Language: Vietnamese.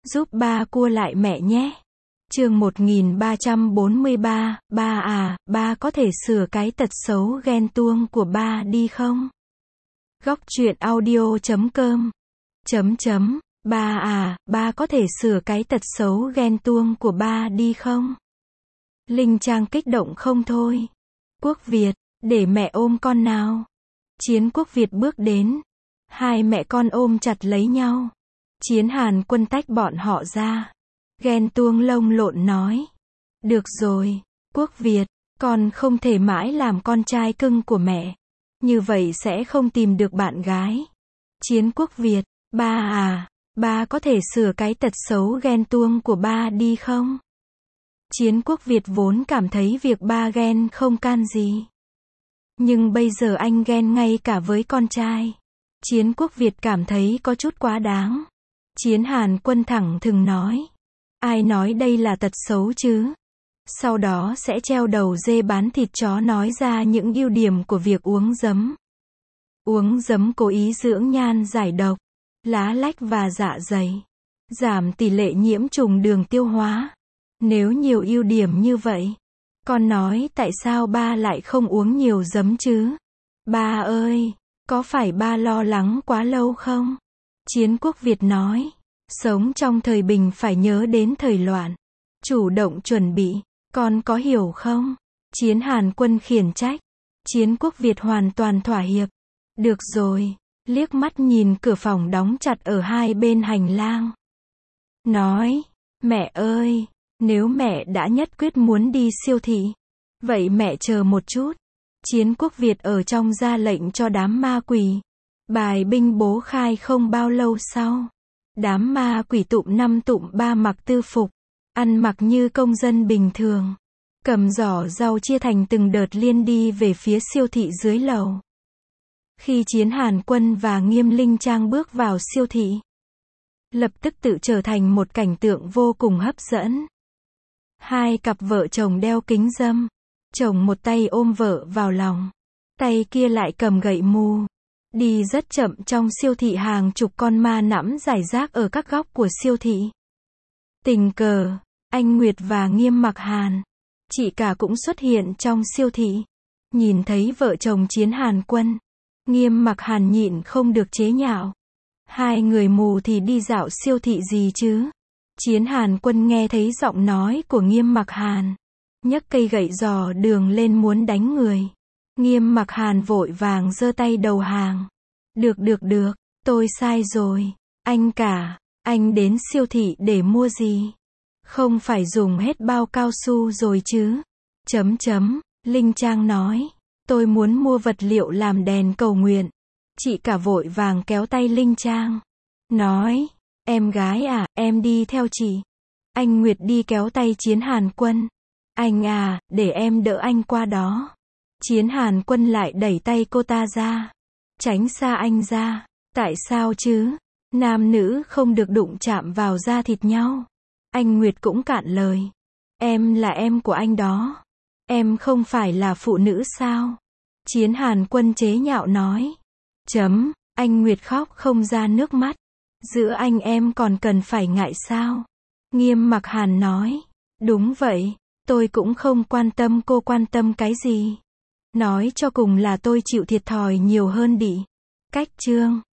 Giúp ba cua lại mẹ nhé. Chương 1343, ba à, ba có thể sửa cái tật xấu ghen tuông của ba đi không? Góc truyện audio.com Ba à, ba có thể sửa cái tật xấu ghen tuông của ba đi không? Linh Trang kích động không thôi. Quốc Việt, để mẹ ôm con nào. Chiến Quốc Việt bước đến. Hai mẹ con ôm chặt lấy nhau. Chiến Hàn Quân tách bọn họ ra. Ghen tuông lông lộn nói. Được rồi, Quốc Việt, con không thể mãi làm con trai cưng của mẹ. Như vậy sẽ không tìm được bạn gái. Chiến Quốc Việt, ba à, ba có thể sửa cái tật xấu ghen tuông của ba đi không? Chiến Quốc Việt vốn cảm thấy việc ba ghen không can gì. Nhưng bây giờ anh ghen ngay cả với con trai. Chiến Quốc Việt cảm thấy có chút quá đáng. Chiến Hàn Quân thẳng thừng nói. Ai nói đây là tật xấu chứ? Sau đó sẽ treo đầu dê bán thịt chó nói ra những ưu điểm của việc uống giấm. Uống giấm cố ý dưỡng nhan giải độc, lá lách và dạ dày, giảm tỷ lệ nhiễm trùng đường tiêu hóa. Nếu nhiều ưu điểm như vậy, con nói tại sao ba lại không uống nhiều giấm chứ? Ba ơi, có phải ba lo lắng quá lâu không? Chiến Quốc Việt nói, sống trong thời bình phải nhớ đến thời loạn, chủ động chuẩn bị, con có hiểu không? Chiến Hàn Quân khiển trách. Chiến Quốc Việt hoàn toàn thỏa hiệp. Được rồi, liếc mắt nhìn cửa phòng đóng chặt ở hai bên hành lang. Nói, mẹ ơi, nếu mẹ đã nhất quyết muốn đi siêu thị, vậy mẹ chờ một chút. Chiến Quốc Việt ở trong ra lệnh cho đám ma quỷ. Bài binh bố khai không bao lâu sau. Đám ma quỷ tụm năm tụm ba mặc tư phục, ăn mặc như công dân bình thường. Cầm giỏ rau chia thành từng đợt liên đi về phía siêu thị dưới lầu. Khi Chiến Hàn Quân và Nghiêm Linh Trang bước vào siêu thị, lập tức tự trở thành một cảnh tượng vô cùng hấp dẫn. Hai cặp vợ chồng đeo kính râm. Chồng một tay ôm vợ vào lòng, tay kia lại cầm gậy mù. Đi rất chậm trong siêu thị, hàng chục con ma nẫm rải rác ở các góc của siêu thị. Tình cờ, anh Nguyệt và Nghiêm Mặc Hàn, chị cả cũng xuất hiện trong siêu thị. Nhìn thấy vợ chồng Chiến Hàn Quân, Nghiêm Mặc Hàn nhịn không được chế nhạo. Hai người mù thì đi dạo siêu thị gì chứ? Chiến Hàn Quân nghe thấy giọng nói của Nghiêm Mặc Hàn, nhấc cây gậy giò đường lên muốn đánh người. Nghiêm Mặc Hàn vội vàng giơ tay đầu hàng. Được, tôi sai rồi. Anh cả, anh đến siêu thị để mua gì? Không phải dùng hết bao cao su rồi chứ? Linh Trang nói, tôi muốn mua vật liệu làm đèn cầu nguyện. Chị cả vội vàng kéo tay Linh Trang. Nói, em gái à, em đi theo chị. Anh Nguyệt đi kéo tay Chiến Hàn Quân. Anh à, để em đỡ anh qua đó. Chiến Hàn Quân lại đẩy tay cô ta ra. Tránh xa anh ra. Tại sao chứ? Nam nữ không được đụng chạm vào da thịt nhau. Anh Nguyệt cũng cạn lời. Em là em của anh đó. Em không phải là phụ nữ sao? Chiến Hàn Quân chế nhạo nói. Anh Nguyệt khóc không ra nước mắt. Giữa anh em còn cần phải ngại sao? Nghiêm Mặc Hàn nói. Đúng vậy, tôi cũng không quan tâm, cô quan tâm cái gì? Nói cho cùng là tôi chịu thiệt thòi nhiều hơn đi. Cách chương